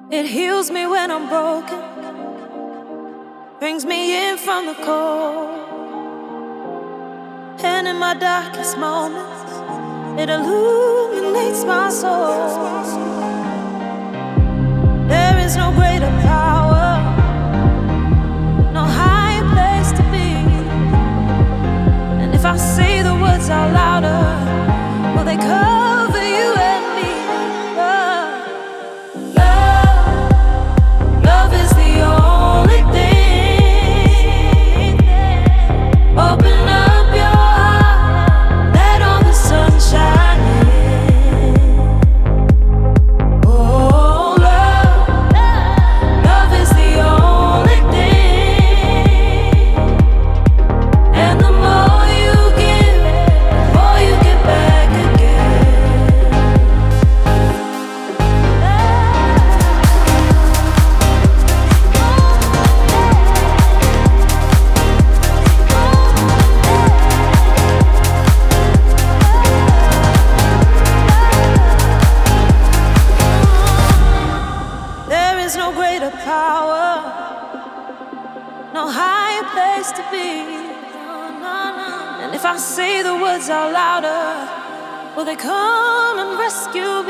It heals me when I'm broken, brings me in from the cold. And in my darkest moments, it illuminates my soul. There is no greater power, no higher place to be. And if I say the words out louder, will they cover you and me? Love is the only thing. Open up your heart, let all the sun shine in. Oh, love is the only thing. And the more you give, the more you get back again. There is no greater power, no higher place to be. And if I say the words out louder, will they come and rescue me?